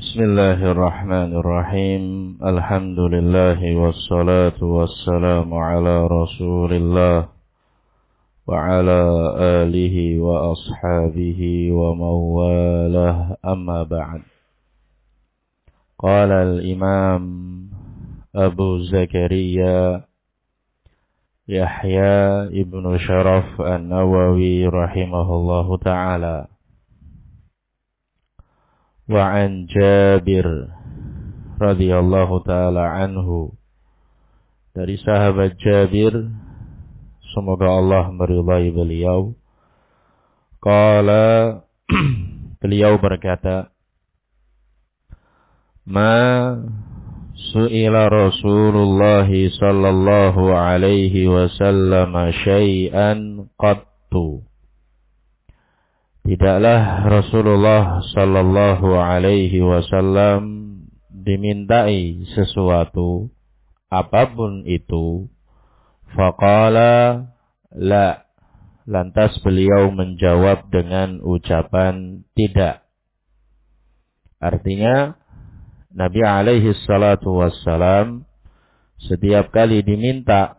Bismillahirrahmanirrahim. Alhamdulillah wassalatu wassalamu ala Rasulillah wa ala alihi wa ashabihi wa mawalah, amma ba'd. Qala al-Imam Abu Zakaria Yahya ibn Sharaf an-Nawawi rahimahullahu ta'ala. Wa an Jabir radhiyallahu ta'ala anhu, dari sahabat Jabir, semoga Allah meridai beliau. Qala, beliau berkata, ma su'ila Rasulullah sallallahu alaihi wasallam syai'an qattu. Tidaklah Rasulullah sallallahu alaihi wasallam dimintai sesuatu, apapun itu. Faqala la, lantas beliau menjawab dengan ucapan tidak. Artinya Nabi alaihi salatu wassalam setiap kali diminta,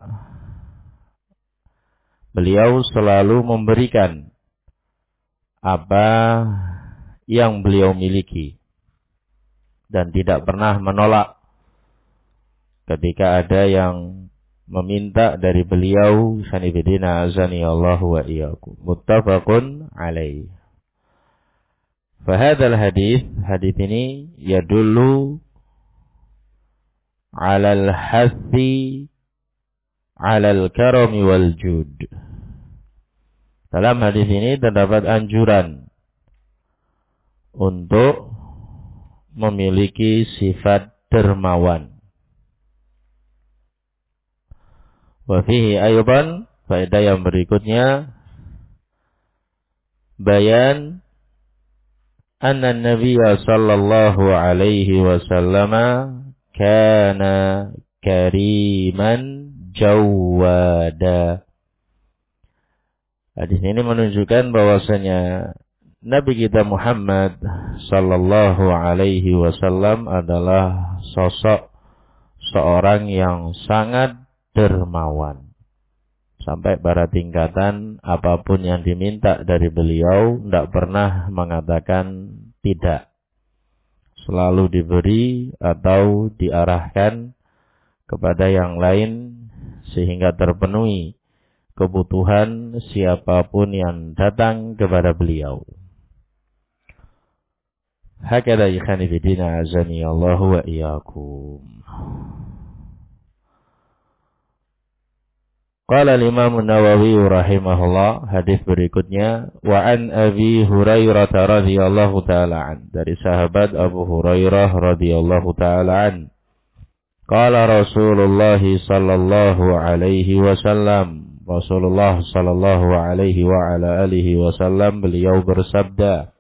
beliau selalu memberikan apa yang beliau miliki dan tidak pernah menolak ketika ada yang meminta dari beliau. Sanibidina azani Allah wa iyyakum. Muttafaqun alaih. Fahadal hadis ini yadullu alal hathi alal karami wal jud. Dalam hadis ini terdapat anjuran untuk memiliki sifat dermawan. Wa fihi aydan, faedah yang berikutnya, bayan anna Nabiya sallallahu alaihi wasallam kana kariman jawada. Hadis ini menunjukkan bahwasanya Nabi kita Muhammad sallallahu alaihi wasallam adalah sosok seorang yang sangat dermawan. Sampai pada tingkatan apapun yang diminta dari beliau tidak pernah mengatakan tidak. Selalu diberi atau diarahkan kepada yang lain sehingga terpenuhi kebutuhan siapapun yang datang kepada beliau. Hakada ikhani bidina azani Allah wa iyyakum. Qala al-Imam An-Nawawi rahimahullah, hadis berikutnya, wa an Abi Hurairah radhiyallahu ta'ala an, dari sahabat Abu Hurairah radhiyallahu ta'ala an. Qala Rasulullah sallallahu alaihi wasallam, Rasulullah sallallahu alaihi wa ala alihi wasallam beliau bersabda,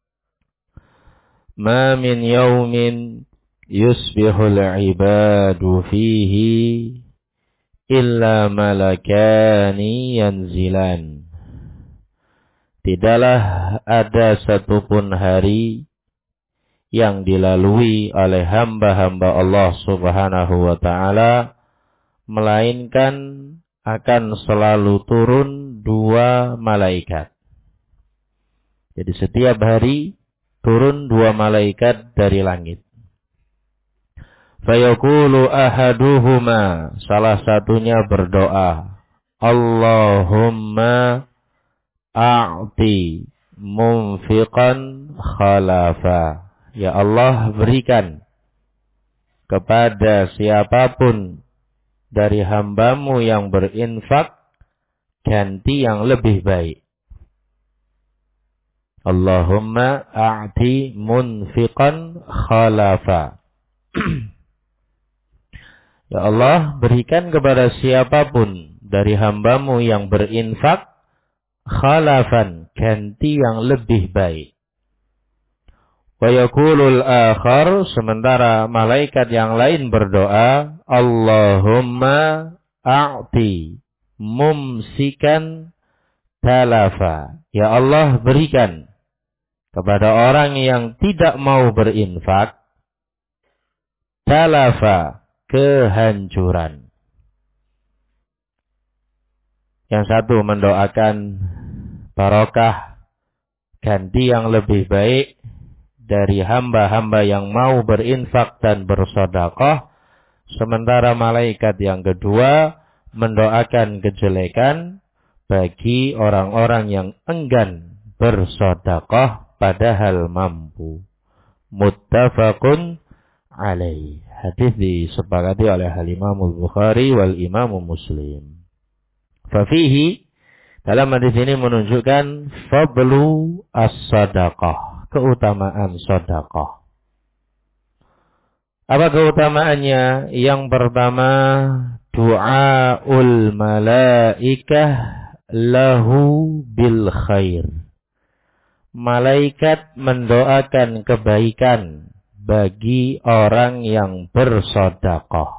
ma min yawmin yusbihul ibadu fihi illa malakani yanzilan. Tidaklah ada satupun hari yang dilalui oleh hamba-hamba Allah subhanahu wa ta'ala, melainkan akan selalu turun dua malaikat. Jadi setiap hari turun dua malaikat dari langit. Fayaqulu ahaduhuma, salah satunya berdoa, Allahumma a'ti munfiqan khalafa. Ya Allah, berikan kepada siapapun dari hambamu yang berinfak ganti yang lebih baik. Allahumma a'ti munfiqan khalafa. Ya Allah, berikan kepada siapapun dari hambamu yang berinfak khalafan, ganti yang lebih baik. Wa yaqulul akhar, sementara malaikat yang lain berdoa, Allahumma a'ti mumsikan talafa. Ya Allah, berikan kepada orang yang tidak mau berinfak talafa, kehancuran. Yang satu mendoakan barokah, ganti yang lebih baik dari hamba-hamba yang mau berinfak dan bersedekah. Sementara malaikat yang kedua mendoakan kejelekan bagi orang-orang yang enggan bersedekah padahal mampu. Muttafaqun alaih. Hadis disepakati oleh Al-Imam Al-Bukhari wal Imam Muslim. Fafihi, dalam hadis ini menunjukkan fadlu as-sadaqah, keutamaan sedekah. Apa keutamaannya? Yang pertama, du'aul malaikah lahu bil khair. Malaikat mendoakan kebaikan bagi orang yang bersedekah.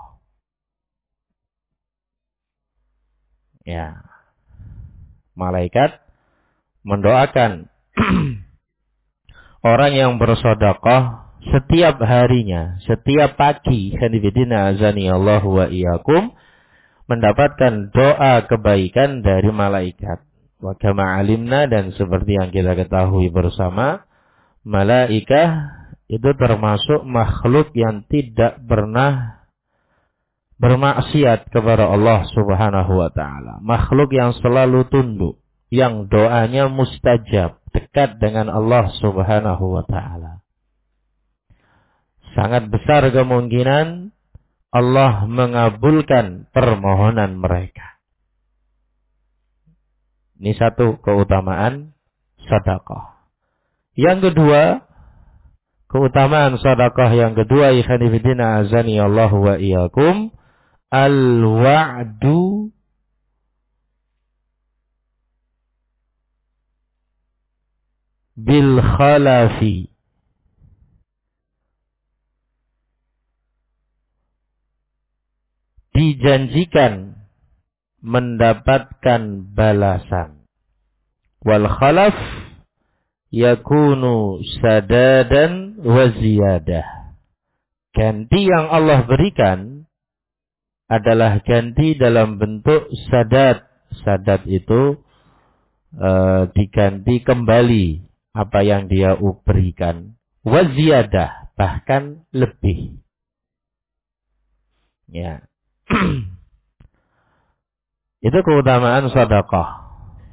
Ya. Malaikat mendoakan orang yang bersedekah setiap harinya, setiap pagi, khanifidina azani Allah wa iyyakum, mendapatkan doa kebaikan dari malaikat. Wa kama alimna, dan seperti yang kita ketahui bersama, malaikat itu termasuk makhluk yang tidak pernah bermaksiat kepada Allah Subhanahu wa taala. Makhluk yang selalu tunduk, yang doanya mustajab, dekat dengan Allah Subhanahu wa taala. Sangat besar kemungkinan Allah mengabulkan permohonan mereka. Ini satu keutamaan sedekah. Yang kedua, keutamaan sedekah yang kedua, ikhwan fillah azani Allah wa iyyakum, al-wa'du bil khalafi. Dijanjikan mendapatkan balasan. Wal khalaf yakunu sadadan wa ziyadah. Ganti yang Allah berikan adalah ganti dalam bentuk sadad. Sadad itu diganti kembali apa yang dia berikan. Wa ziyadah, bahkan lebih. Ya. Itu keutamaan sedekah.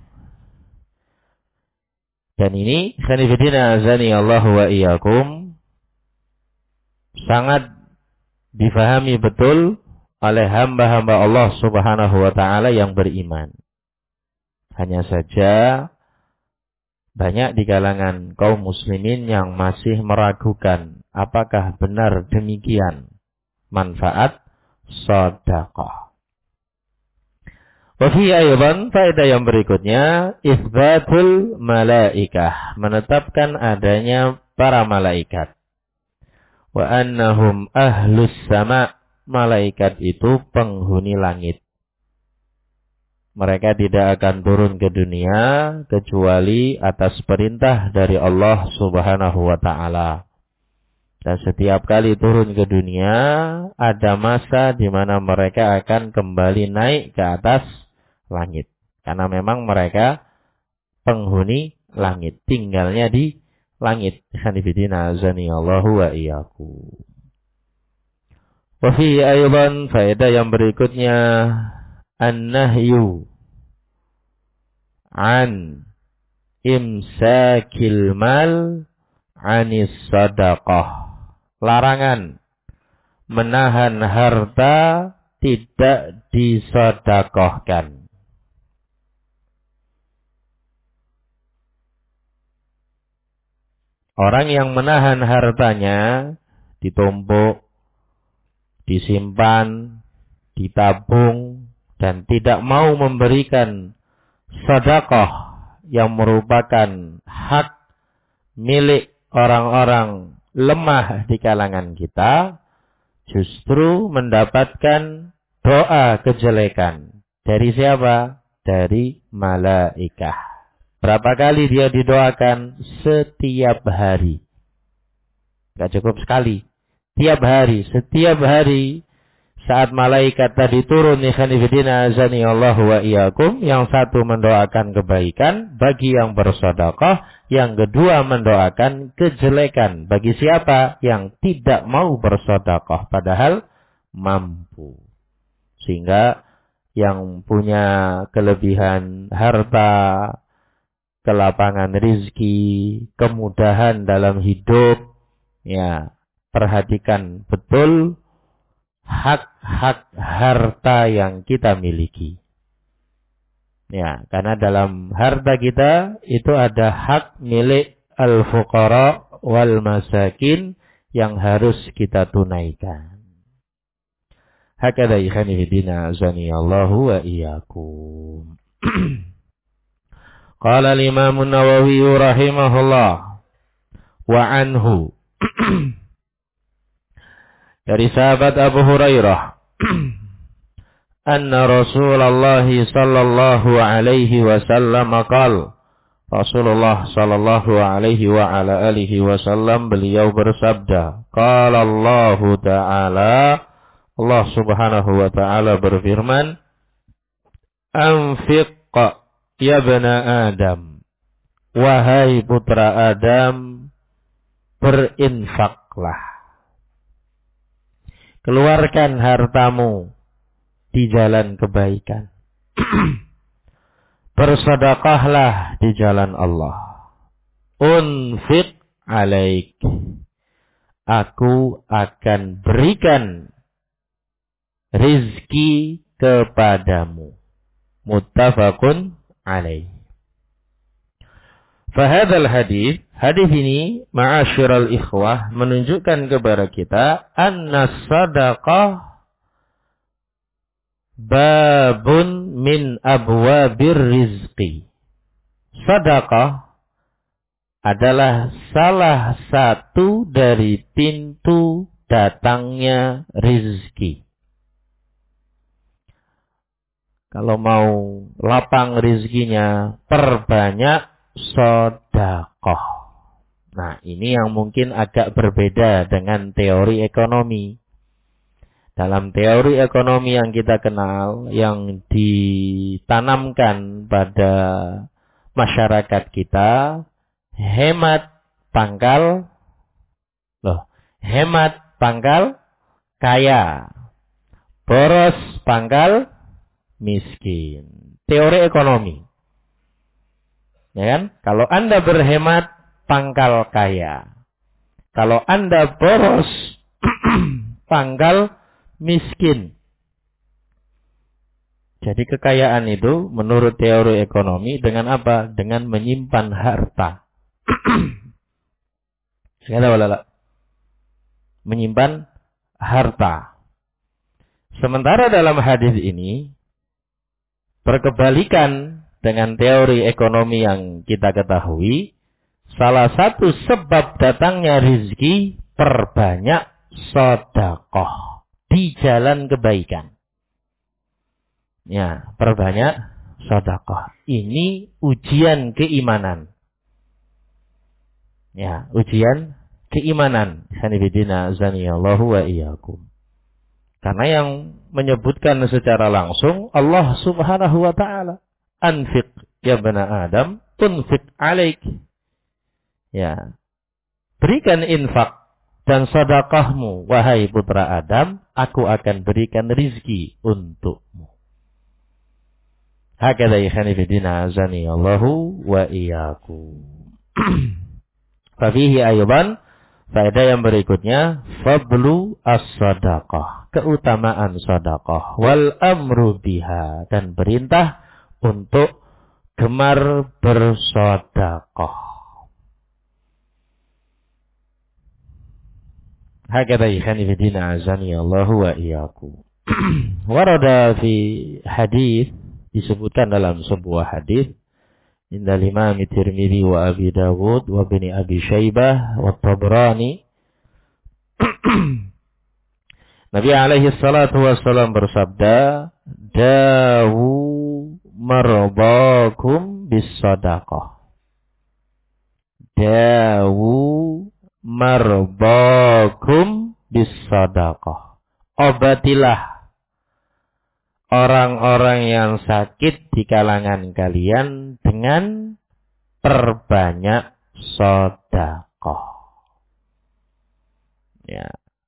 Dan ini khanifidina azani Allah wa iyyakum sangat difahami betul oleh hamba-hamba Allah Subhanahu wa taala yang beriman. Hanya saja banyak di kalangan kaum muslimin yang masih meragukan apakah benar demikian manfaat sedekah. Wa fi aydan, faedah yang berikutnya, isbatul malaikah, menetapkan adanya para malaikat. Wa annahum ahlus sama, malaikat itu penghuni langit. Mereka tidak akan turun ke dunia kecuali atas perintah dari Allah Subhanahu wa taala. Dan setiap kali turun ke dunia, ada masa di mana mereka akan kembali naik ke atas langit. Karena memang mereka penghuni langit. Tinggalnya di langit. Khanifidina azani Allahu wa iyyakum. Wa fi aydan, faedah yang berikutnya, an-nahyu an imsakil mal anis sadaqah. Larangan menahan harta tidak disedekahkan. Orang yang menahan hartanya ditumpuk, disimpan, ditabung, dan tidak mau memberikan sedekah yang merupakan hak milik orang-orang lemah di kalangan kita, justru mendapatkan doa kejelekan. Dari siapa? Dari malaikat. Berapa kali dia didoakan? Setiap hari. Gak cukup sekali. Setiap hari saat malaikat tadi turun, ikhwanifidina azani Allah wa iyyakum, yang satu mendoakan kebaikan bagi yang bersedekah, yang kedua mendoakan kejelekan bagi siapa yang tidak mau bersedekah padahal mampu. Sehingga yang punya kelebihan harta, kelapangan rizki, kemudahan dalam hidup, ya, perhatikan betul hak-hak harta yang kita miliki. Ya, karena dalam harta kita itu ada hak milik al-fuqara wal masakin yang harus kita tunaikan. Hakadha ikhwanifidina azani Allahu wa iyyakum. Qala al-Imam an-Nawawi rahimahullah wa anhu dari sahabat Abu Hurairah anna Rasulullah sallallahu alaihi wasallam qala, Rasulullah sallallahu alaihi wa ala alihi wasallam beliau bersabda, qala Allah taala, Allah subhanahu wa taala berfirman, anfiq ya bana Adam, wahai putra Adam, berinfaklah. Keluarkan hartamu di jalan kebaikan. Bersedekahlah di jalan Allah. Unfiq alaik. Aku akan berikan rizki kepadamu. Muttafaqun alaih. Fahadal hadis ini ma'asyiral ikhwah menunjukkan kepada kita anna sadaqah babun min abwabir rizqi. Sedekah adalah salah satu dari pintu datangnya rizki. Kalau mau lapang rizkinya, perbanyak sedekah. Nah, ini yang mungkin agak berbeda dengan teori ekonomi. Dalam teori ekonomi yang kita kenal, yang ditanamkan pada masyarakat kita, hemat pangkal kaya, boros pangkal miskin. Teori ekonomi. Ya kan? Kalau Anda berhemat, pangkal kaya. Kalau Anda boros, pangkal miskin. Jadi kekayaan itu menurut teori ekonomi dengan apa? Dengan menyimpan harta. Menyimpan harta. Sementara dalam hadis ini berkebalikan dengan teori ekonomi yang kita ketahui, salah satu sebab datangnya rizki, perbanyak sedekah di jalan kebaikan. Ya, perbanyak sedekah. Ini ujian keimanan. Ya, ujian keimanan. Sanibidina zaniyallahu wa iyyakum. Karena yang menyebutkan secara langsung Allah subhanahu wa ta'ala. Anfiq ya bana Adam, unfiq alaik. Ya. Berikan infak dan sedekahmu, wahai putra Adam, aku akan berikan rizki untukmu. Hakadha ikhwanifidina azani Allahu wa iyyakum. Fafihi aydan, faedah yang berikutnya, fadlu as-sadaqah, keutamaan sedekah, wal amru biha, dan perintah untuk gemar bersedekah. Hakadha ikhwanifidina azani Allahu wa iyyakum. Warada fi hadis, disebutkan dalam sebuah hadis, indal Imam Tirmidzi wa Abi Dawud wa Ibnu Abi Syaibah wa Tabrani. Nabi alaihi salatu wassalam bersabda, dawu marbakum bis sadaqah. Dawu marbakum bis-shadaqah. Obatilah orang-orang yang sakit di kalangan kalian dengan perbanyak sedekah. Ya.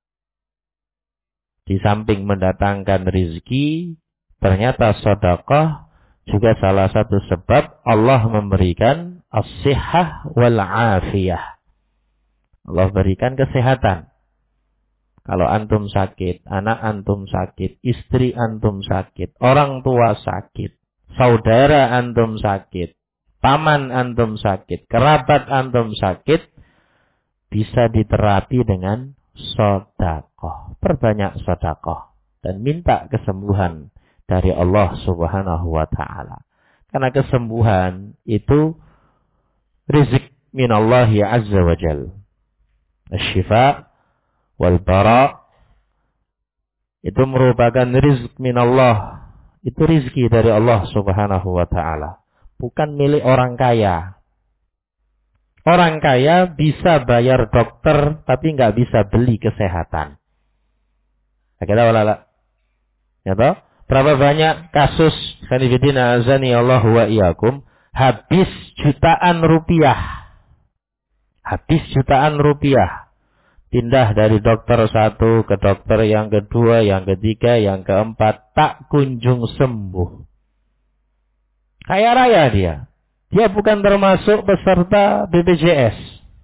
Di samping mendatangkan rezeki, ternyata sedekah juga salah satu sebab Allah memberikan as-sihhah wal afiyah. Allah berikan kesehatan. Kalau antum sakit, anak antum sakit, istri antum sakit, orang tua sakit, saudara antum sakit, paman antum sakit, kerabat antum sakit, bisa diterapi dengan sedekah. Perbanyak sedekah dan minta kesembuhan dari Allah Subhanahu wa taala. Karena kesembuhan itu rizq minallahi azza wa jalla. Asy-syifa wal bara itu merupakan rizq minallah. Itu rizki dari Allah Subhanahu wa taala, bukan milik orang kaya. Orang kaya bisa bayar dokter tapi nggak bisa beli kesehatan. Kita walala. Ya toh? Berapa banyak kasus sanifidina azani Allah wa iyyakum habis jutaan rupiah. Habis jutaan rupiah. Pindah dari dokter satu ke dokter yang kedua, yang ketiga, yang keempat, tak kunjung sembuh. Kaya raya dia. Dia bukan termasuk peserta BPJS.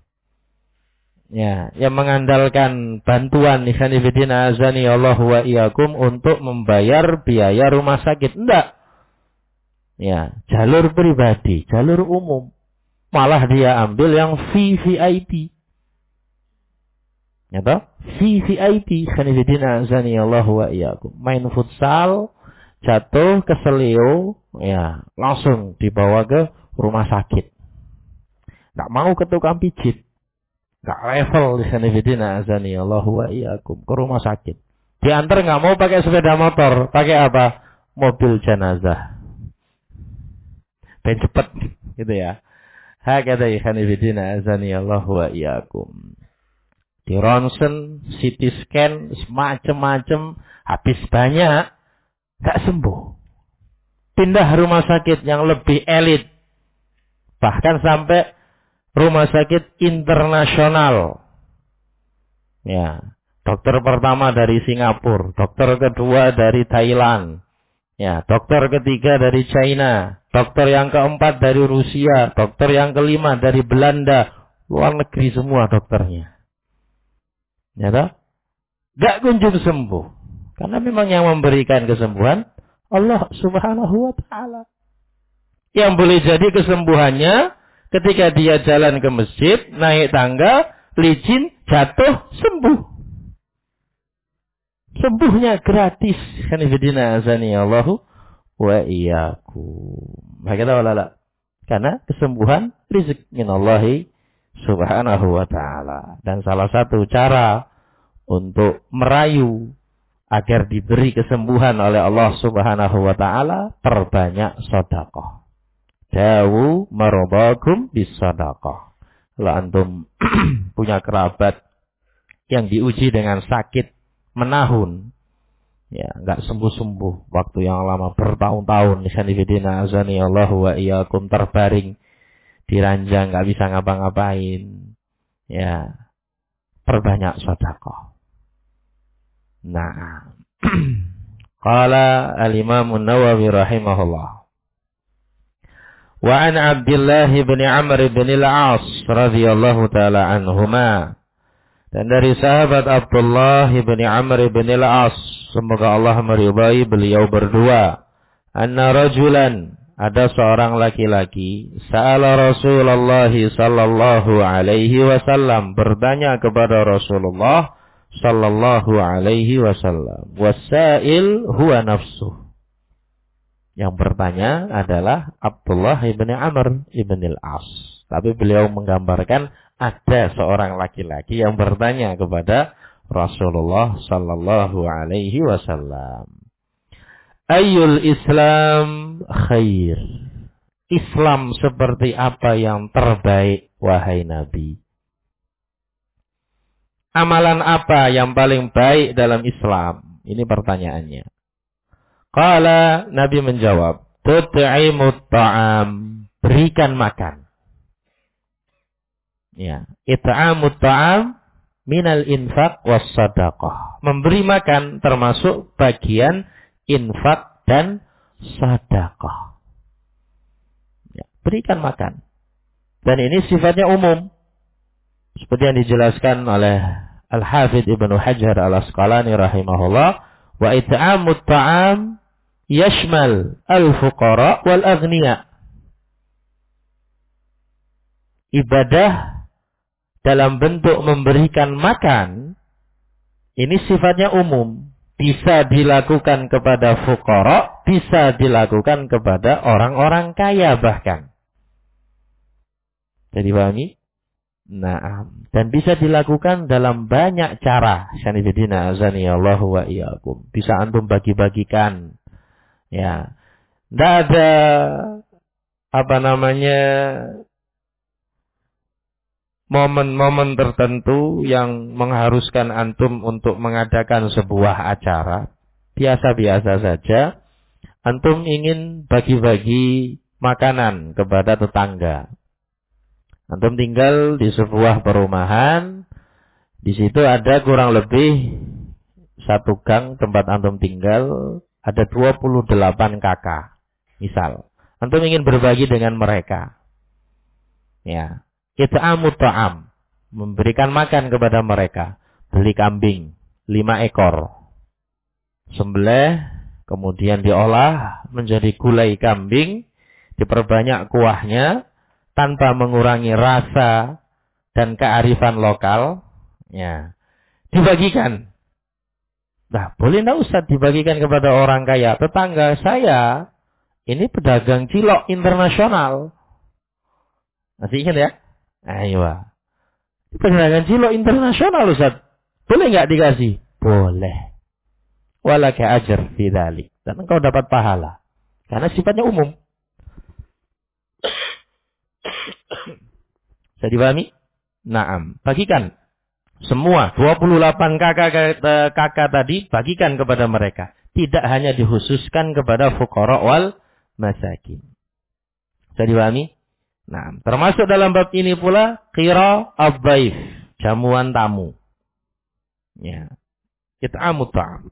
Ya, yang mengandalkan bantuan ikhwanifidina azani Allah wa iyyakum untuk membayar biaya rumah sakit. Enggak. Ya, jalur pribadi, jalur umum. Malah dia ambil yang VVIP. Ya toh? VVIP ikhwanifidina azani Allah wa iyyakum. Main futsal, jatuh keselio, ya, langsung dibawa ke rumah sakit. Nggak mau ke tukang pijit. Nggak level di sanifidina azani Allah wa iyyakum, ke rumah sakit. Diantar nggak mau pakai sepeda motor, pakai apa? Mobil jenazah. Ben cepet gitu ya. Hakada sanifidina azani Allah wa iyyakum. Di ronsen, CT scan, semacam-macam, habis banyak, nggak sembuh. Pindah rumah sakit yang lebih elit. Bahkan sampai rumah sakit internasional. Ya, dokter pertama dari Singapura, dokter kedua dari Thailand. Ya, dokter ketiga dari China, dokter yang keempat dari Rusia, dokter yang kelima dari Belanda. Luar negeri semua dokternya. Ya toh? Gak kunjung sembuh. Karena memang yang memberikan kesembuhan Allah Subhanahu wa taala. Yang boleh jadi kesembuhannya ketika dia jalan ke masjid, naik tangga, licin, jatuh, sembuh. Sembuhnya gratis. Kanifidina azani Allahu wa iyyakum. Karena kesembuhan rizq minallahi subhanahu wa ta'ala. Dan salah satu cara untuk merayu agar diberi kesembuhan oleh Allah subhanahu wa ta'ala, perbanyak sedekah. Dawu marobakum bisadaqah. Kalau antum punya kerabat yang diuji dengan sakit menahun, ya nggak sembuh-sembuh, waktu yang lama bertahun-tahun, sanifidina azani Allah wa iyyakum, terbaring di ranjang nggak bisa ngapa-ngapain, ya perbanyak sedekah. Nah, qala al-Imam an-Nawawi rahimahullah. Wa an Abdullah bin Amr bin al-As radhiyallahu taala anhuma. Dan dari sahabat Abdullah bin Amr bin al-As, semoga Allah meridai beliau berdua, anna rajulan, ada seorang laki-laki, sa'ala Rasulullah sallallahu alaihi wasallam, bertanya kepada Rasulullah sallallahu alaihi wasallam, wasail huwa nafsuh. Yang bertanya adalah Abdullah ibn Amr ibn al-As. Tapi beliau menggambarkan ada seorang laki-laki yang bertanya kepada Rasulullah sallallahu alaihi wasallam. Ayyul Islam khair? Islam seperti apa yang terbaik, wahai Nabi? Amalan apa yang paling baik dalam Islam? Ini pertanyaannya. Qala, Nabi menjawab, tut'imut ta'am, berikan makan. Ya, it'amut ta'am minal infaq was sadaqah. Memberi makan termasuk bagian infak dan sedekah. Ya, berikan makan. Dan ini sifatnya umum. Seperti yang dijelaskan oleh Al-Hafidh Ibnu Hajar Al-Asqalani rahimahullah, wa it'amut ta'am yashmal al-fuqara wal aghniya. Ibadah dalam bentuk memberikan makan ini sifatnya umum. Bisa dilakukan kepada fuqara, bisa dilakukan kepada orang-orang kaya bahkan. Jadi pahami? Nah, dan bisa dilakukan dalam banyak cara. Sanifidina azaniyallahu wa iyyakum. Bisa antum bagi-bagikan. Ya. Tidak ada momen-momen tertentu yang mengharuskan antum untuk mengadakan sebuah acara. Biasa-biasa saja. Antum ingin bagi-bagi makanan kepada tetangga. Antum tinggal di sebuah perumahan, di situ ada kurang lebih satu gang tempat antum tinggal, ada 28 kakak, misal. Antum ingin berbagi dengan mereka. Ya, it'amut ta'am, memberikan makan kepada mereka. Beli kambing 5 ekor, sembelih, kemudian diolah menjadi gulai kambing, diperbanyak kuahnya, tanpa mengurangi rasa dan kearifan lokal, ya, dibagikan. Nah, boleh enggak Ustaz dibagikan kepada orang kaya? Tetangga saya ini pedagang cilok internasional. Masih ingat ya? Ayo. Pedagang cilok internasional Ustaz. Boleh enggak dikasih? Boleh. Walaka ajr fi dzalik. Dan engkau dapat pahala. Karena sifatnya umum. Bisa dipahami? Naam. Bagikan. Semua 28 kakak tadi bagikan kepada mereka. Tidak hanya dikhususkan kepada fuqara wal masakin. Bisa dipahami? Naam. Termasuk dalam bab ini pula qira ad-dhaif, jamuan tamu. Ya. It'amut ta'am.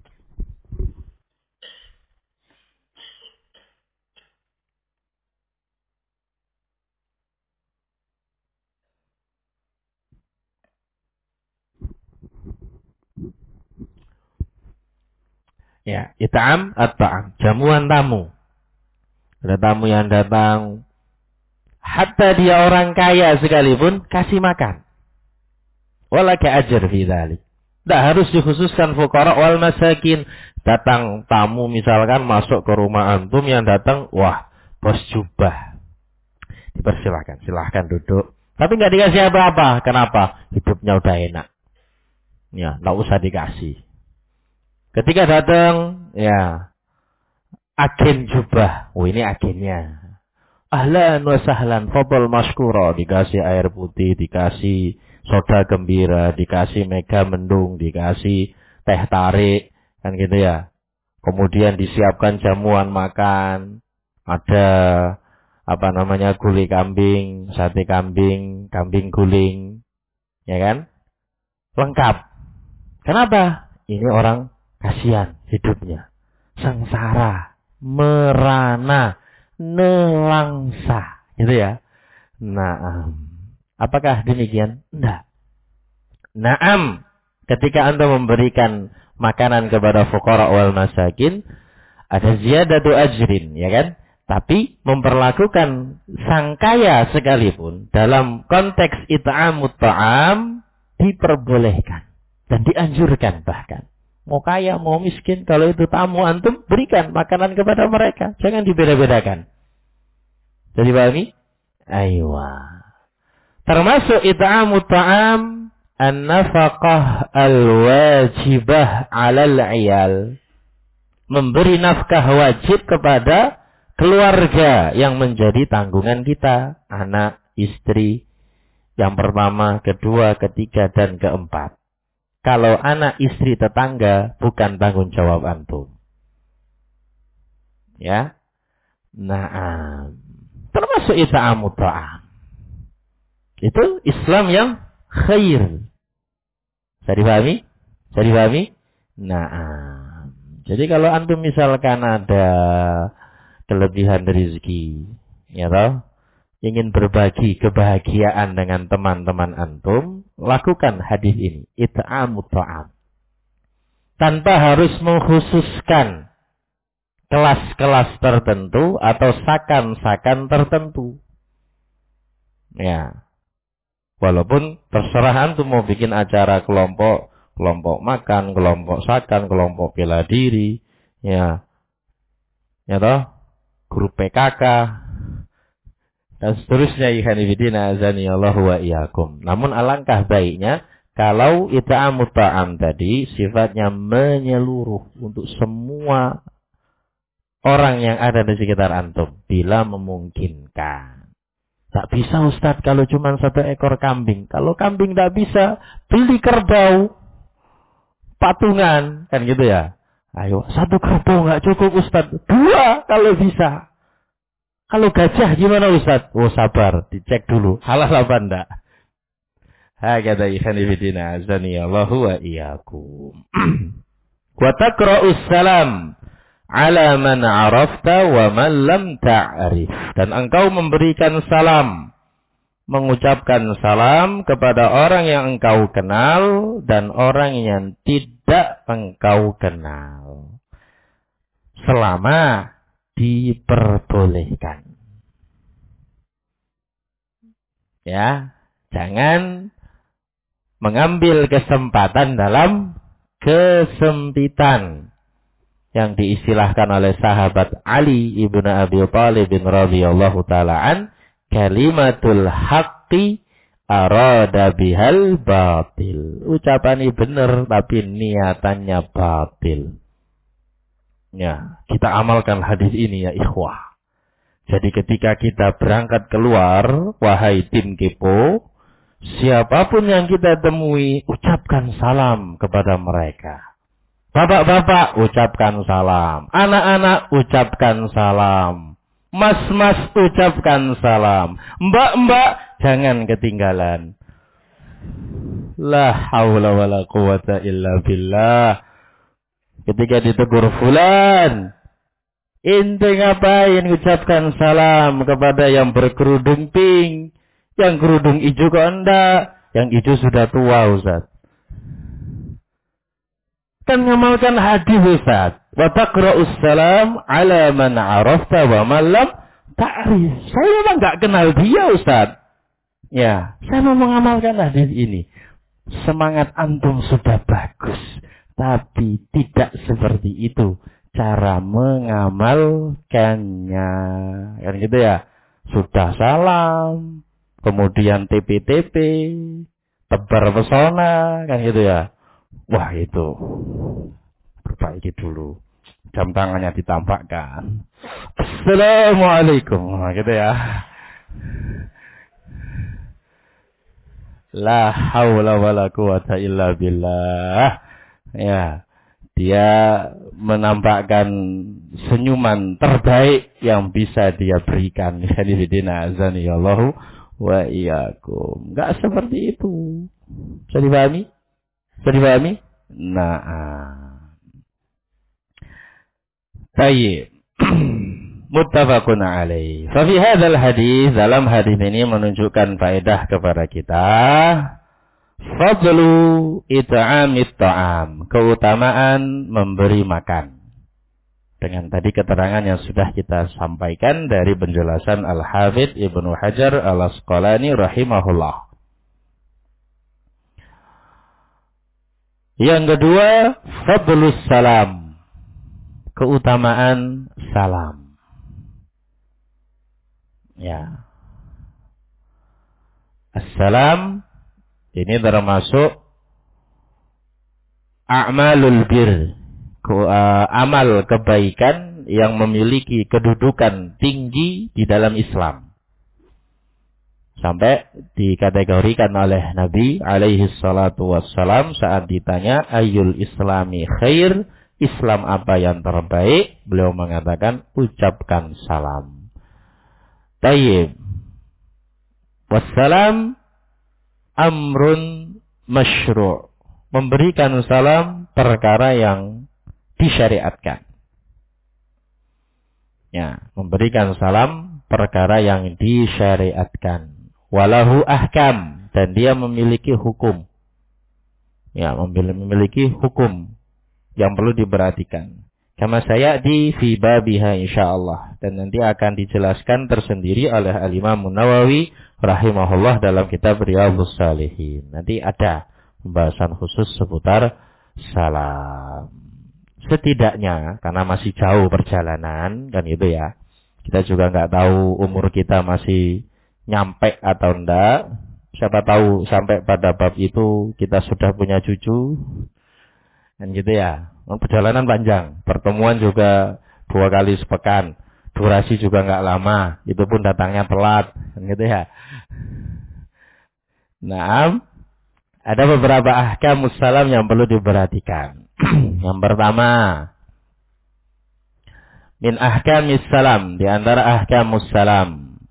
Ya, it'am at-ta'am, jamuan tamu. Ada tamu yang datang, hatta dia orang kaya sekalipun kasih makan. Walaka ajr fi dzalik. Tidak harus dikhususkan fuqara wal masakin. Datang tamu misalkan masuk ke rumah antum yang datang, wah, bos jubah. Dipersilakan, silahkan duduk. Tapi nggak dikasih apa-apa. Kenapa? Hidupnya udah enak. Ya, nggak usah dikasih. Ketika datang, ya, agen jubah. Oh, ini agennya. Ahlan wa sahlan, fadl maskura. Dikasih air putih, dikasih soda gembira, dikasih mega mendung, dikasih teh tarik, kan gitu ya. Kemudian disiapkan jamuan makan. Ada gulai kambing, sate kambing, kambing guling. Ya kan? Lengkap. Kenapa? Ini orang kasihan hidupnya. Sengsara, merana, nelangsa. Gitu ya. Naam. Apakah demikian? Enggak. Naam. Ketika Anda memberikan makanan kepada fuqara wal masakin, ada ziyadatu ajrin, ya kan? Tapi memperlakukan sang kaya sekalipun dalam konteks it'amut ta'am diperbolehkan dan dianjurkan bahkan. Mau kaya, mau miskin, kalau itu tamu antum, berikan makanan kepada mereka. Jangan dibeda-bedakan. Jadi pahami? Aywa. Termasuk it'amut ta'am an-nafaqah al-wajibah 'alal 'iyal. Memberi nafkah wajib kepada keluarga yang menjadi tanggungan kita. Anak, istri, Yang pertama, kedua, ketiga, dan keempat. Kalau anak istri tetangga, bukan tanggung jawab antum. Ya. Nah, termasuk ita'amut ta'am. Itu Islam yang khair. Bisa dipahami? Bisa dipahami? Nah, jadi kalau antum misalkan ada kelebihan rezeki, ya toh, ingin berbagi kebahagiaan dengan teman-teman antum, lakukan hadis ini, it'amut ta'am. Tanpa harus mengkhususkan kelas-kelas tertentu atau sakan-sakan tertentu. Ya. Walaupun terserah antum mau bikin acara kelompok makan, kelompok sakan, kelompok bela diri, ya. Ya toh, grup PKK dan seterusnya, ikhwanifidina azanillahu wa iyyakum. Namun alangkah baiknya kalau ita'amut ta'am tadi sifatnya menyeluruh untuk semua orang yang ada di sekitar antum bila memungkinkan. Tak bisa Ustadz kalau cuma 1 ekor kambing. Kalau kambing tak bisa, beli kerbau patungan, kan gitu ya. Ayo, 1 kerbau nggak cukup Ustadz, 2 kalau bisa. Kalau gajah gimana Ustadz? Oh sabar, dicek dulu halal apa enggak. Hakadha ikhwanifidina azanillahu wa iyyakum. Wa taqra'us salam ala man arafta wa man lam ta'rif. Dan engkau memberikan salam, mengucapkan salam kepada orang yang engkau kenal dan orang yang tidak engkau kenal. Selama diperbolehkan. Ya, jangan mengambil kesempatan dalam kesempitan yang diistilahkan oleh sahabat Ali ibnu Abi Thalib radhiyallahu taala an, kalimatul haqqi arada bihal batil. Ucapan ini benar tapi niatannya batil. Ya, kita amalkan hadis ini ya ikhwah. Jadi ketika kita berangkat keluar, wahai tim kepo, siapapun yang kita temui, ucapkan salam kepada mereka. Bapak-bapak, ucapkan salam. Anak-anak, ucapkan salam. Mas-mas, ucapkan salam. Mbak-mbak, jangan ketinggalan. La haula wa la quwata illa billah. Ketika ditegur fulan, ente ngapain ucapkan salam kepada yang berkerudung pink, yang kerudung hijau kok enggak? Yang hijau sudah tua Ustaz. Kan ngamalkan hadis Ustaz. Wa taqra'us salam ala man 'arafta wa man lam ta'rif. Saya memang enggak kenal dia Ustaz. Ya, saya mau mengamalkan hadis ini. Semangat antum sudah bagus, tapi tidak seperti itu cara mengamalkannya. Kan gitu ya. Sudah salam, kemudian TP-TP, tebar pesona, kan gitu ya. Wah itu, perbaiki dulu. Jam tangannya ditampakkan. Assalamualaikum, nah, gitu ya. La haula wala quwata illa billah. Ya, dia menampakkan senyuman terbaik yang bisa dia berikan. Hadidina azani Allahu wa iyyakum. Enggak seperti itu. Bisa dipahami? Bisa dipahami? Nah. Tayyib. Muttafaqun alaih. Fa fi hadzal hadis, dalam hadis ini menunjukkan faedah kepada kita fadlu it'amit ta'am, keutamaan memberi makan. Dengan tadi keterangan yang sudah kita sampaikan dari penjelasan Al-Hafidz Ibnu Hajar Al-Asqalani rahimahullah. Yang kedua, fadlus salam, keutamaan salam. Ya. Assalam ini termasuk a'malul bir, amal kebaikan yang memiliki kedudukan tinggi di dalam Islam. Sampai dikategorikan oleh Nabi alaihi salatu wassalam saat ditanya ayyul islami khair, Islam apa yang terbaik? Beliau mengatakan ucapkan salam. Tayyib. Wassalam amrun masyru'. Memberikan salam perkara yang disyariatkan. Ya, memberikan salam perkara yang disyariatkan. Walahu ahkam, dan dia memiliki hukum. Ya, memiliki hukum yang perlu diperhatikan. Kama saya di fi babiha insyaallah, dan nanti akan dijelaskan tersendiri oleh Al-Imam Nawawi rahimahullah dalam kitab Riyadhus Shalihin. Nanti ada pembahasan khusus seputar salam. Setidaknya karena masih jauh perjalanan kan itu ya. Kita juga nggak tahu umur kita masih nyampe atau enggak. Siapa tahu sampai pada bab itu kita sudah punya cucu. Dan gitu ya. Perjalanan panjang. Pertemuan juga 2 kali sepekan. Durasi juga nggak lama. Itu pun datangnya telat. Kan gitu ya. Nah, ada beberapa ahkamus salam yang perlu diperhatikan. Yang pertama, min ahkamis salam, di antara ahkamus salam,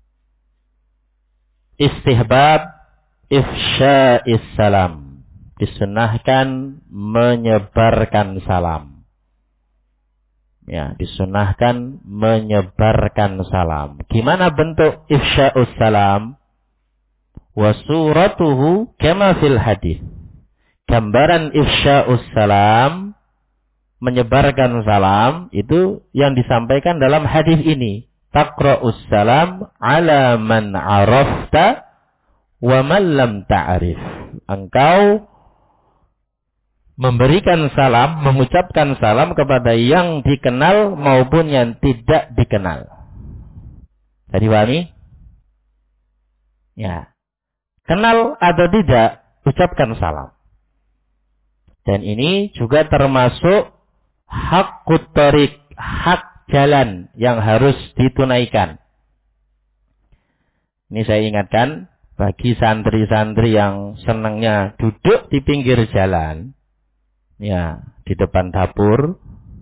istihbab ifsya'is salam, disunahkan menyebarkan salam. Ya, disunahkan menyebarkan salam. Gimana bentuk ifsya'us salam? Wa suratuhu kama fil hadis. Gambaran ifsya'us salam, menyebarkan salam, itu yang disampaikan dalam hadis ini. Taqra'us salam ala man arafta wa man lam ta'rif. Engkau memberikan salam, mengucapkan salam kepada yang dikenal maupun yang tidak dikenal. Jadi pahami? Ya. Kenal atau tidak, ucapkan salam. Dan ini juga termasuk hakut tariq, hak jalan yang harus ditunaikan. Ini saya ingatkan bagi santri-santri yang senangnya duduk di pinggir jalan, ya, di depan dapur,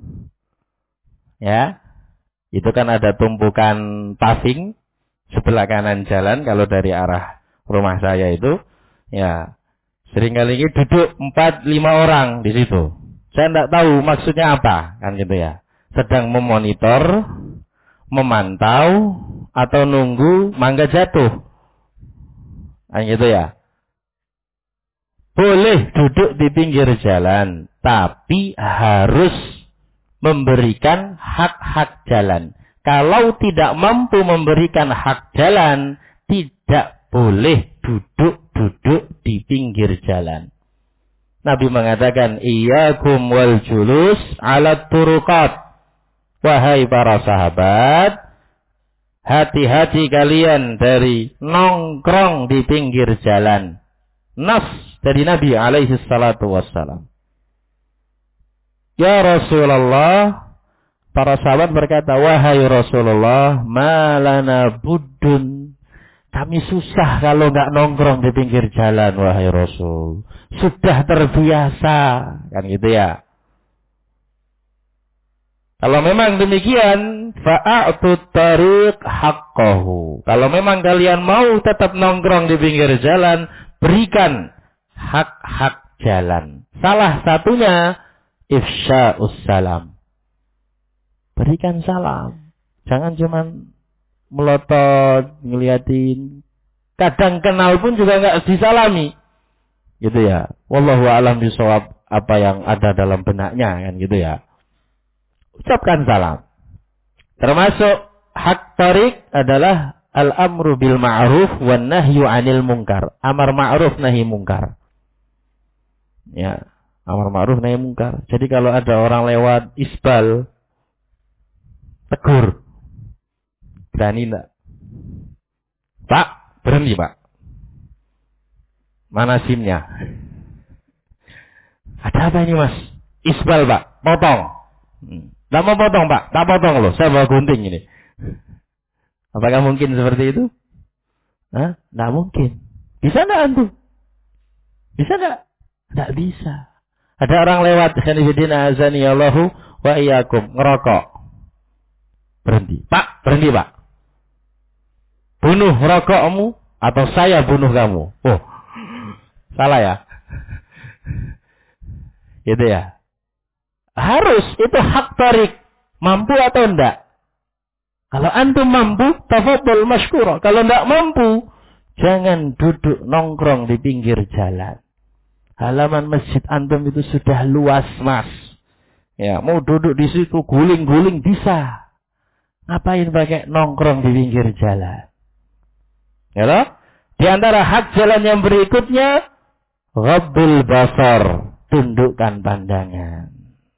ya, itu kan ada tumpukan paving sebelah kanan jalan kalau dari arah rumah saya itu, ya. Seringkali ini duduk 4-5 orang di situ. Saya tidak tahu maksudnya apa, kan gitu ya. Sedang memonitor, memantau, atau nunggu mangga jatuh. Kan gitu ya. Boleh duduk di pinggir jalan, tapi harus memberikan hak-hak jalan. Kalau tidak mampu memberikan hak jalan, tidak boleh duduk di pinggir jalan. Nabi mengatakan, iyyakum wal julus ala turuqat. Wahai para sahabat, hati-hati kalian dari nongkrong di pinggir jalan. Nas dari Nabi alaihi salatu wassalam. Ya Rasulullah, para sahabat berkata, wahai Rasulullah, malana buddun. Kami susah kalau nggak nongkrong di pinggir jalan, wahai Rasul. Sudah terbiasa, kan gitu ya. Kalau memang demikian, fa'atut tariq haqqahu. Kalau memang kalian mau tetap nongkrong di pinggir jalan, berikan hak-hak jalan. Salah satunya ifsya'us salam. Berikan salam. Jangan cuman melotot, ngeliatin. Kadang kenal pun juga nggak disalami. Gitu ya. Wallahu a'lam bishawab, apa yang ada dalam benaknya, kan gitu ya. Ucapkan salam. Termasuk hak tariq adalah al-amru bil ma'ruf wan nahyu 'anil munkar. Amar ma'ruf nahi munkar. Ya, amar ma'ruf nahi munkar. Jadi kalau ada orang lewat isbal, tegur. Berani enggak? Pak, berhenti Pak. Mana SIM-nya? Ada apa ini Mas? Isbal Pak, potong. Tak mau potong Pak, tak potong loh. Saya bawa gunting ini. Apakah mungkin seperti itu? Hah? Nggak mungkin. Bisa nggak antum? Bisa nggak? Nggak bisa. Ada orang lewat, Khanifidina azani Allahu wa iyyakum, ngerokok. Berhenti. Pak, berhenti Pak. Bunuh rokokmu atau saya bunuh kamu. Oh, salah ya? Gitu ya. Harus, itu hak tarik. Mampu atau enggak? Kalau antum mampu, tafadhol masykura. Kalau enggak mampu, jangan duduk nongkrong di pinggir jalan. Halaman masjid antum itu sudah luas, Mas. Ya, mau duduk di situ guling-guling bisa. Ngapain pakai nongkrong di pinggir jalan? Ya loh? Di antara hak jalan yang berikutnya, ghaddul basar, tundukkan pandangan.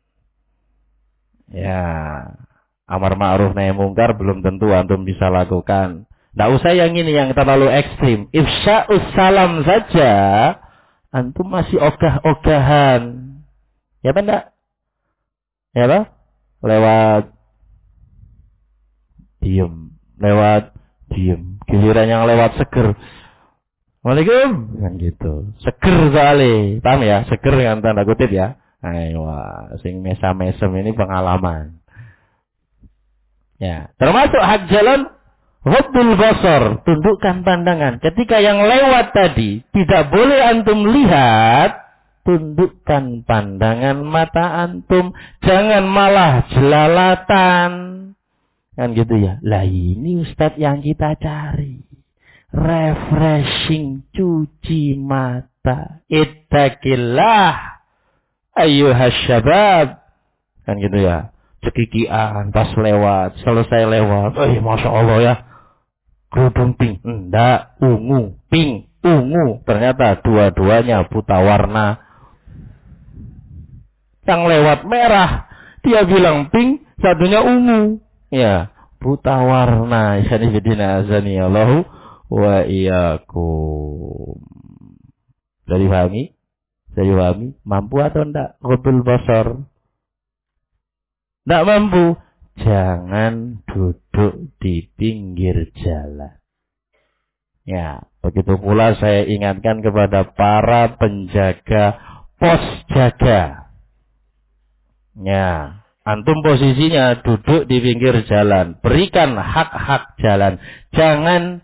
Ya, amar ma'ruf nahi mungkar belum tentu antum bisa lakukan. Nggak usah yang ini yang terlalu ekstrim. Ifsya'us salam saja, antum masih ogah-ogahan. Ya apa enggak? Ya apa? Lewat diem. Giliran yang lewat seger. Waalaikumsalam. Kan gitu. Seger soalnya. Paham ya? Seger dengan tanda kutip ya. Ayo, sing mesam-mesem ini pengalaman. Ya, termasuk hak jalan ghaddul basar, tundukkan pandangan. Ketika yang lewat tadi tidak boleh antum lihat, tundukkan pandangan mata antum, jangan malah jelalatan. Kan gitu ya. Lah ini Ustadz yang kita cari. Refreshing, cuci mata. Ittaqillah ayyuhas syabab. Kan gitu ya. Cekikian pas lewat, selesai lewat. Masya Allah ya. Kerudung pink. Enggak, ungu. Pink, ungu. Ternyata dua-duanya buta warna. Yang lewat merah. Dia bilang pink, satunya ungu. Ya, buta warna. Khanifidina azani Allahu wa iyyakum. Jadi pahami? Mampu atau enggak? Ghaddul basar. Enggak mampu. Jangan duduk di pinggir jalan. Ya, begitu pula saya ingatkan kepada para penjaga pos jaga. Ya, antum posisinya duduk di pinggir jalan. Berikan hak-hak jalan. Jangan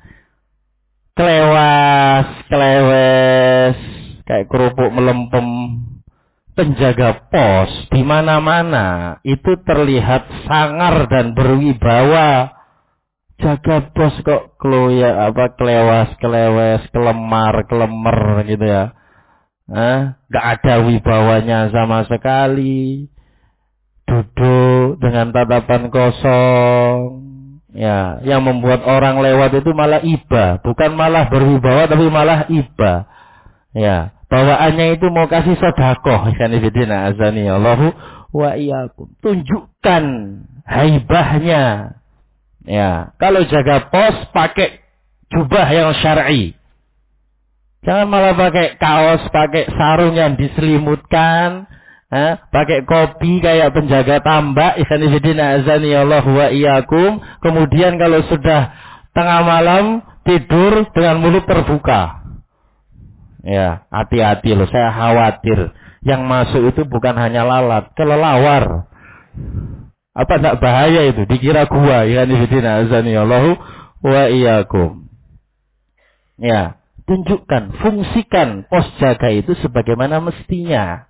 kelewes, kayak kerupuk melempem. Penjaga pos di mana-mana itu terlihat sangar dan berwibawa. Jaga pos kok kelewes, kelemar gitu ya. Gak ada wibawanya sama sekali. Duduk dengan tatapan kosong. Ya, yang membuat orang lewat itu malah iba, bukan malah berwibawa tapi malah iba. Ya, bawaannya itu mau kasih sedekah. Khanifidina azani Allahu wa iyyakum. Tunjukkan haibahnya. Ya, kalau jaga pos pakai jubah yang syar'i. Jangan malah pakai kaos, pakai sarung yang diselimutkan, pakai kopi kayak penjaga tambak. Khanifidina azani Allahu wa iyyakum. Kemudian kalau sudah tengah malam tidur dengan mulut terbuka. Ya, hati-hati loh, saya khawatir. Yang masuk itu bukan hanya lalat, kelelawar. Apa enggak bahaya itu? Dikira gua, ya nifidina azani Allahu wa iyyakum. Ya, tunjukkan, fungsikan pos jaga itu sebagaimana mestinya.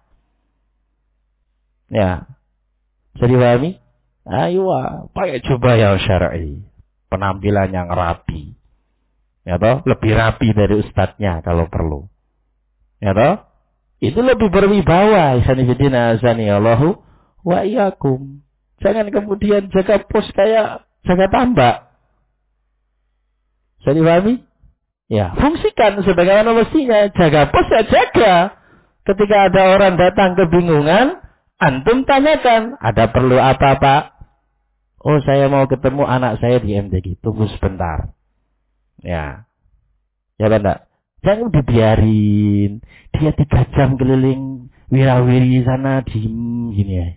Ya, bisa dipahami? Ayo, pakai jubah yang syar'i. Penampilan yang rapi. Ya toh, lebih rapi dari ustadznya kalau perlu. Ya toh? Itu lebih berwibawa. Sanifidina azani Allahu wa iyyakum. Jangan kemudian jaga pos kayak jaga tambak. Bisa dipahami? Ya, fungsikan sebagaimana mestinya. Jaga pos ya jaga. Ketika ada orang datang kebingungan, antum tanyakan, ada perlu apa Pak? Oh, saya mau ketemu anak saya di MTQ. Tunggu sebentar. Ya. Ya enggak? Jangan dibiarin. Dia 3 jam keliling wirawiri sana diem gini ya.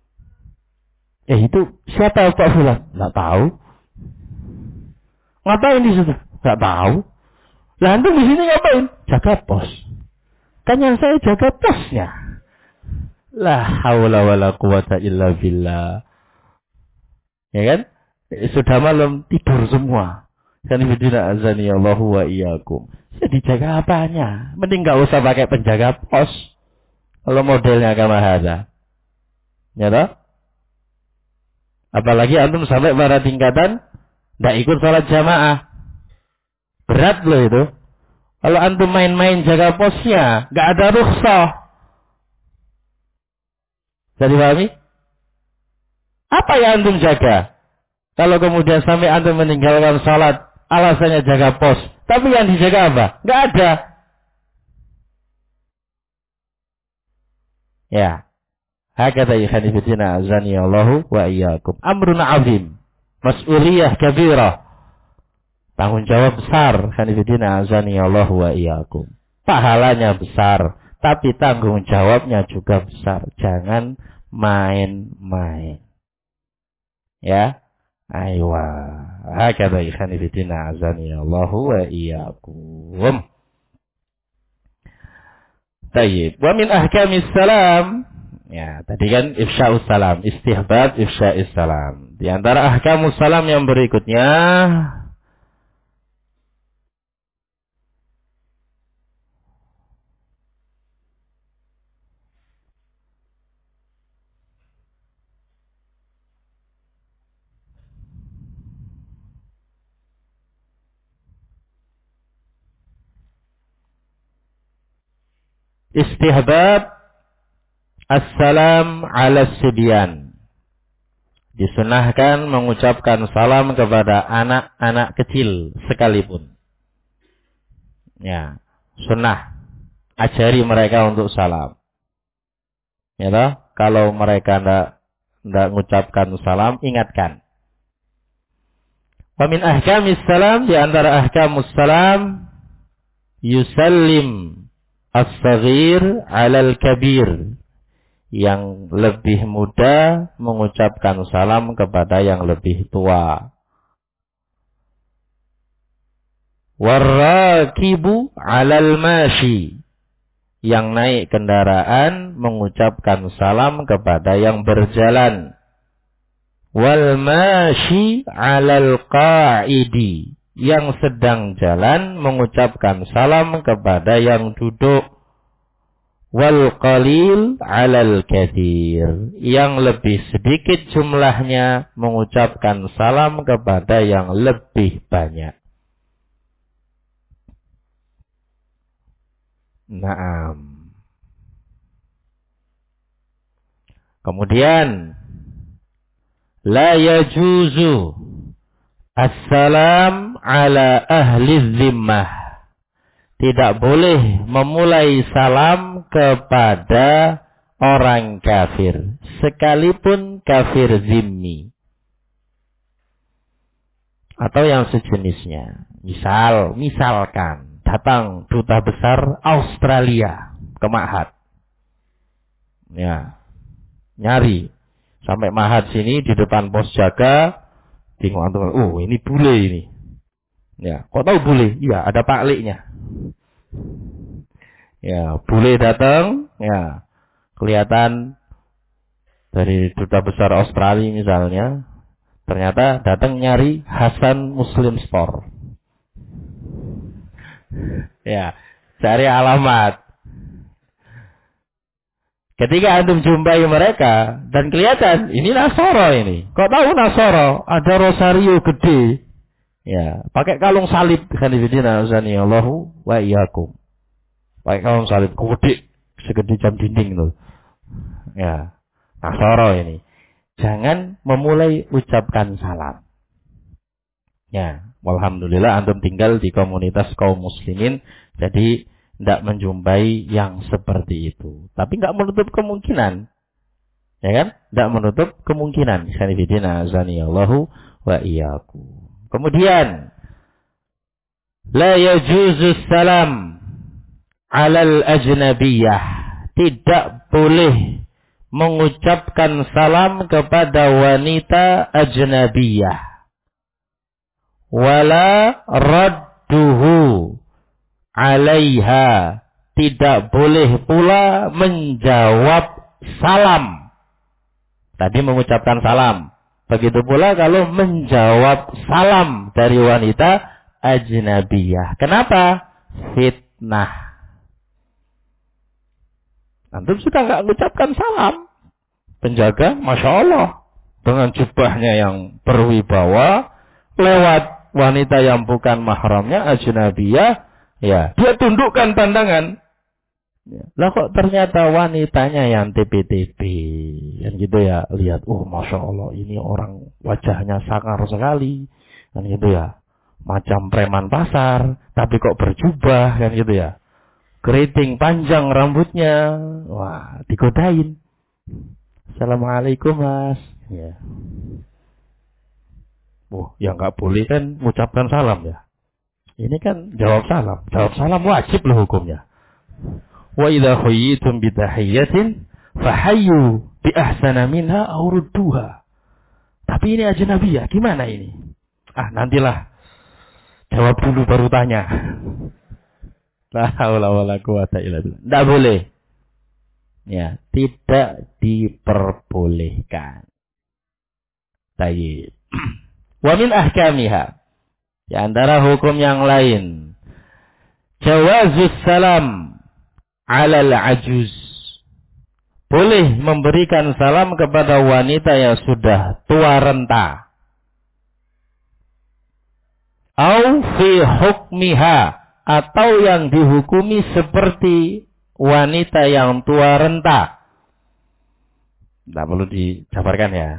Itu siapa Pak Fulan? Enggak tahu. Ngapain di situ? Enggak tahu. Lah antum di sini ngapain? Jaga pos. Kan yang saya jaga posnya. La haula wala quwata illa billah. Ya kan? Sudah malam tidur semua. Kan bidina azani Allahu wa iyyakum. Jadi jaga apanya? Mending enggak usah pakai penjaga pos. Kalau modelnya kama hadza. Ya toh? Apalagi antum sampai pada tingkatan enggak ikut salat jamaah. Berat loh itu. Kalau antum main-main jaga posnya, enggak ada rukhsah. Jadi pahami? Apa yang antum jaga? Kalau kemudian sampai antum meninggalkan salat, alasannya jaga pos. Tapi yang dijaga apa? Enggak ada. Ya. Hakata ikhani fitina azani Allahu wa iyyakum. Amrun azim. Mas'uliyah kabirah. Tanggung jawab besar. Ikhani fitina azani Allahu wa iyyakum. Pahalanya besar. Tapi tanggung jawabnya juga besar. Jangan main-main. Ya. Aywa. Hakata ikhani fitina azani Allahu wa iyyakum. Tayyib. Wa min ahkamis salam. Ya, tadi kan ifsya'us salam, istihbab ifsya'is salam. Di antara ahkamus salam yang berikutnya istihbab assalam ala sibyan. Disunahkan mengucapkan salam kepada anak-anak kecil sekalipun. Ya, sunnah. Ajari mereka untuk salam. Ya toh? Kalau mereka enggak mengucapkan salam, ingatkan. Wa min ahkamis salam, di antara ahkamus salam, yusallim as-saghir 'alal kabir. Yang lebih muda mengucapkan salam kepada yang lebih tua. Warrakibu 'alal mashi. Yang naik kendaraan mengucapkan salam kepada yang berjalan. Wal mashi 'alal qa'idi. Yang sedang jalan mengucapkan salam kepada yang duduk. Wal qalil 'alal katsir. Yang lebih sedikit jumlahnya mengucapkan salam kepada yang lebih banyak. Naam. Kemudian la yajuzu assalam ala ahli zimmah. Tidak boleh memulai salam kepada orang kafir, sekalipun kafir zimmi atau yang sejenisnya. Misalkan datang duta besar Australia ke Ma'had. Ya, nyari sampai Ma'had sini di depan pos jaga, bingung antum, oh ini bule ini. Ya, kok tahu bule? Iya, ada pakliknya. Ya, bule datang, ya, kelihatan dari duta besar Australia misalnya, ternyata datang nyari Hasan Muslim Store. Ya, cari alamat. Ketika antum jumpai mereka dan kelihatan ini Nasoro ini. Kok tahu Nasoro? Ada rosario gede. Ya, pakai kalung salib. Khanifidina Allahu wa iyyakum. Pakai kalung salib gede, segede jam dinding tuh. Ya, Nasoro ini. Jangan memulai ucapkan salam. Ya, alhamdulillah antum tinggal di komunitas kaum muslimin, jadi tidak menjumpai yang seperti itu. Tapi tidak menutup kemungkinan. Ya kan? Tidak menutup kemungkinan. Khanifidina azanillahu wa iyyakum. Kemudian la yajuzu salam 'alal ajnabiyah. Tidak boleh mengucapkan salam kepada wanita ajnabiyah. Wala radduhu alaiha. Tidak boleh pula menjawab salam. Tadi mengucapkan salam. Begitu pula kalau menjawab salam dari wanita ajnabiyah. Kenapa? Fitnah. Antum sudah nggak mengucapkan salam. Penjaga, Masya Allah. Dengan jubahnya yang berwibawa. Lewat wanita yang bukan mahramnya ajnabiyah. Ya, dia tundukkan pandangan. Ya. Lah kok ternyata wanitanya yang TP-TP. Kan gitu ya. Lihat, Masya Allah ini orang wajahnya sangar sekali. Kan gitu ya. Macam preman pasar. Tapi kok berjubah. Kan gitu ya. Keriting panjang rambutnya. Wah, digodain. Assalamualaikum mas. Ya. Yang nggak boleh kan mengucapkan salam ya. Ini kan jawab salam. Jawab salam wajib loh hukumnya. Wa idza huyitum bi tahiyyatin fahayyu bi ahsana minha aw rudduha. Tapi ini ajnabiyah, gimana ini? Nantilah. Jawab dulu baru tanya. La haula wala quwata illa billah. Enggak boleh. Ya, tidak diperbolehkan. Baik. Wa min ahkamiha. Di antara hukum yang lain. Jawazus salam alal ajuz. Boleh memberikan salam kepada wanita yang sudah tua renta. Au fi hukmiha. Atau yang dihukumi seperti wanita yang tua renta. Tidak perlu dijabarkan ya.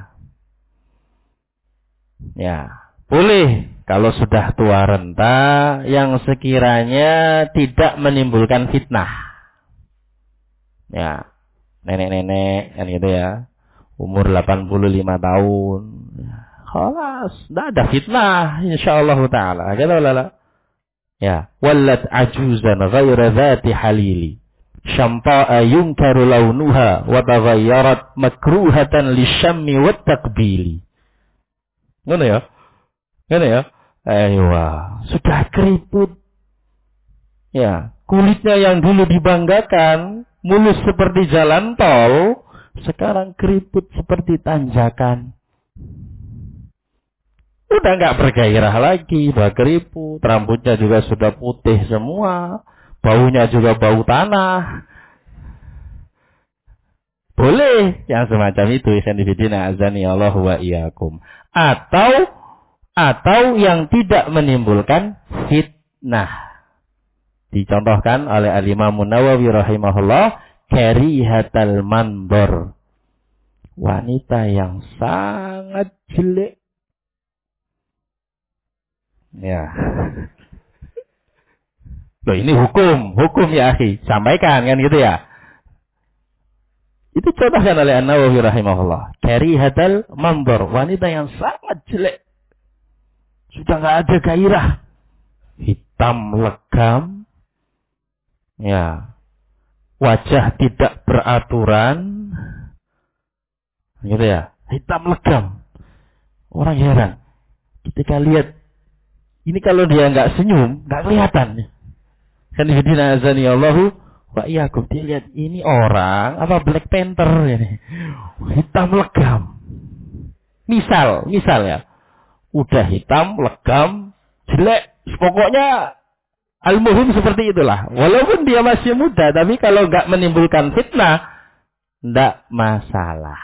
Ya, boleh kalau sudah tua renta yang sekiranya tidak menimbulkan fitnah. Ya, nenek-nenek kan gitu ya. Umur 85 tahun. Khalas, tidak ada fitnah insyaallah taala. Ya, wallat ajuzan ghaira dzati halili. Syampa'a yunkaru launuha wa taghayyarat makruhatan lisyammi wat takbili. Ngono ya? Sudah keriput. Ya, kulitnya yang dulu dibanggakan, mulus seperti jalan tol, sekarang keriput seperti tanjakan. Udah nggak bergairah lagi, udah keriput, rambutnya juga sudah putih semua, baunya juga bau tanah. Boleh yang semacam itu, ikhwan fillah azani Allah wa iyyakum. Atau yang tidak menimbulkan fitnah. Dicontohkan oleh Al-Imam Nawawi rahimahullah, karihatal mandor. Wanita yang sangat jelek. Ya. Loh, ini hukum ya akhi. Sampaikan kan gitu ya. Itu contohkan oleh An-Nawawi rahimahullah. Karihatal mandor, wanita yang sangat jelek. Sudah nggak ada gairah. Hitam legam. Ya. Wajah tidak beraturan. Gitu ya. Hitam legam. Orang heran. Ketika lihat. Ini kalau dia nggak senyum, nggak kelihatan. Kan hidina azani Allahu wa iyyakum. Dia lihat ini orang apa Black Panther ini. Hitam legam. Misal ya. Udah hitam, legam, jelek. Pokoknya al-muhim seperti itulah. Walaupun dia masih muda, tapi kalau nggak menimbulkan fitnah, nggak masalah.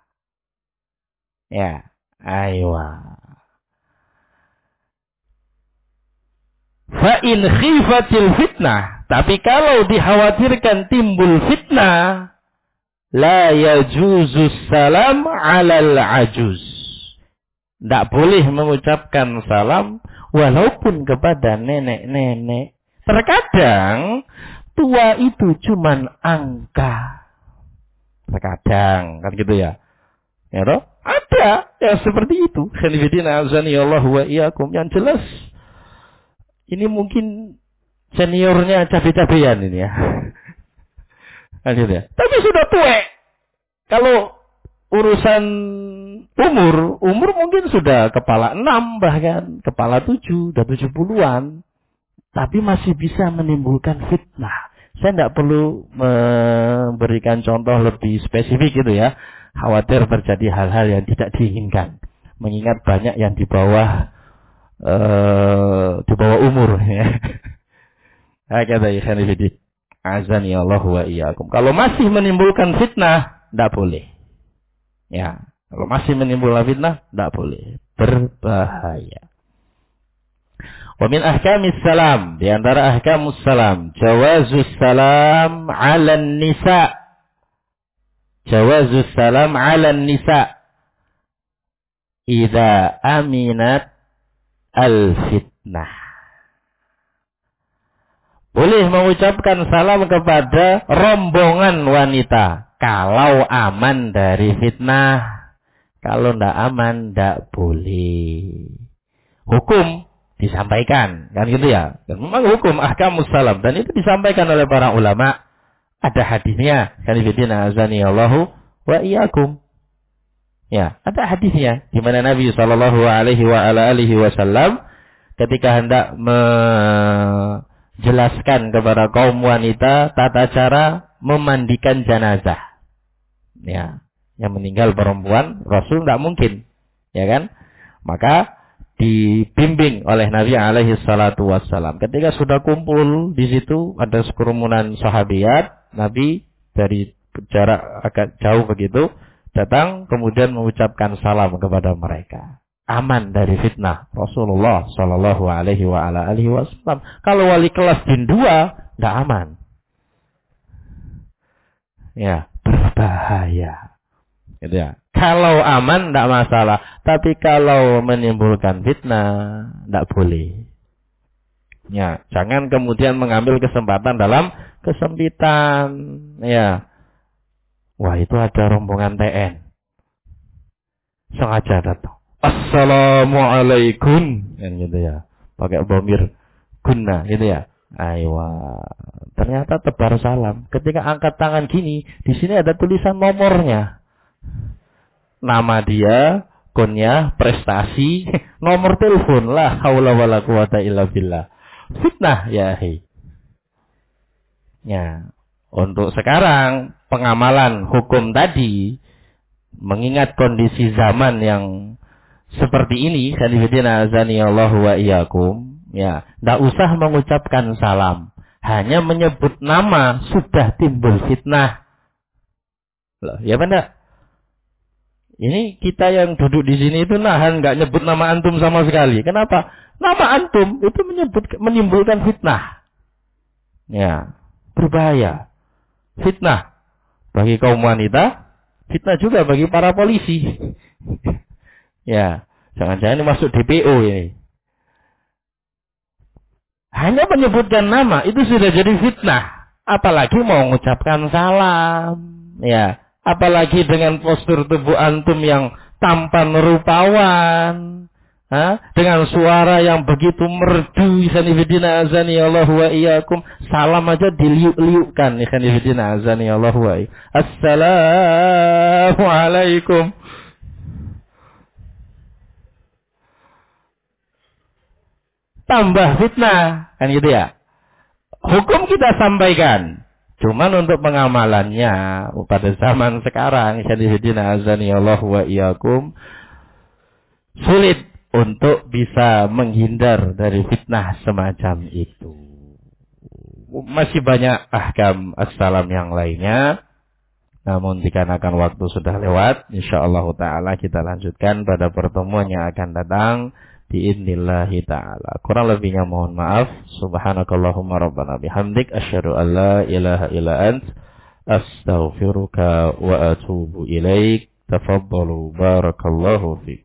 Ya, aywa. Fa in khifatil fitnah, tapi kalau dikhawatirkan timbul fitnah, la yajuzu salam 'alal ajuz. Tidak boleh mengucapkan salam walaupun kepada nenek-nenek. Terkadang tua itu cuman angka. Terkadang kan gitu ya. Ya toh? Ada yang seperti itu. Khanifidina azani Allah wa iyyakum. Yang jelas ini mungkin seniornya cabe-cabean ini ya. Akhirnya. Tapi sudah tua. Kalau urusan umur mungkin sudah kepala 6 bahkan. Kepala 7, udah 70-an. tapi masih bisa menimbulkan fitnah. Saya tidak perlu memberikan contoh lebih spesifik gitu ya. Khawatir terjadi hal-hal yang tidak diinginkan. Mengingat banyak yang di bawah umur ya. Kata ikhwan fillah, azani Allah wa iyyakum. Kalau masih menimbulkan fitnah, tidak boleh. Ya, kalau masih menimbulkan fitnah, tidak boleh. Berbahaya. Wa min ahkamis salam, di antara ahkamus salam, jawazus salam 'alan nisa. Jawazus salam 'alan nisa idza aminat al-fitnah. Boleh mengucapkan salam kepada rombongan wanita kalau aman dari fitnah. Kalau tidak aman, tidak boleh. Hukum disampaikan, kan gitu ya. Dan memang hukum ahkamus salam, dan itu disampaikan oleh para ulama. Ada hadisnya, kanifidina azani Allahu wa iyyakum. Ya, ada hadisnya di mana Nabi sallallahu alaihi wasallam ketika hendak menjelaskan kepada kaum wanita tata cara memandikan jenazah. Ya, yang meninggal perempuan, Rasul tidak mungkin, ya kan? Maka dibimbing oleh Nabi alaihi salatu wassalam. Ketika sudah kumpul di situ ada sekerumunan sahabiat, Nabi dari jarak agak jauh begitu datang kemudian mengucapkan salam kepada mereka. Aman dari fitnah Rasulullah sallallahu alaihi wasallam. Kalau wali kelas jin 2 enggak aman. Ya, berbahaya. Gitu ya. Kalau aman tidak masalah, tapi kalau menimbulkan fitnah tidak boleh. Ya, jangan kemudian mengambil kesempatan dalam kesempitan. Ya, wah itu ada rombongan TN, sengaja datang. Assalamualaikum, kan gitu ya, pakai bomir guna, gitu ya. Aywa, ternyata tebar salam. Ketika angkat tangan gini, di sini ada tulisan nomornya. Nama dia, kunyah, prestasi, nomor telepon. La haula wala quwata illa billah. Fitnah ya hei. Ya, untuk sekarang pengamalan hukum tadi mengingat kondisi zaman yang seperti ini, sanifidina azani Allahu wa iyyakum, ya, enggak usah mengucapkan salam. Hanya menyebut nama sudah timbul fitnah. Loh, ya benar? Ini kita yang duduk di sini itu nahan nggak nyebut nama antum sama sekali. Kenapa? Nama antum itu menimbulkan fitnah. Ya, berbahaya. Fitnah bagi kaum wanita, fitnah juga bagi para polisi. Ya, jangan-jangan ini masuk DPO ini. Hanya menyebutkan nama itu sudah jadi fitnah. Apalagi mau mengucapkan salam. Ya. Apalagi dengan postur tubuh antum yang tampan rupawan, dengan suara yang begitu merdu, sanifidina azani Allah wa iyyakum, salam aja diliuk-liukkan, sanifidina azani Allah wa iyyakum. Assalamualaikum. Tambah fitnah, kan gitu ya. Hukum kita sampaikan. Cuman untuk pengamalannya pada zaman sekarang, sanifidina azani Allah wa iyyakum, sulit untuk bisa menghindar dari fitnah semacam itu. Masih banyak ahkam as-salam yang lainnya. Namun dikarenakan waktu sudah lewat, insyaallah taala kita lanjutkan pada pertemuan yang akan datang biidnillahi ta'ala. Kurang lebihnya mohon maaf. Subhanakallahumma rabbana bihamdik asyhadu an la ilaha illa ant astaghfiruka wa atubu ilaik. Tafaddalu barakallahu fiik.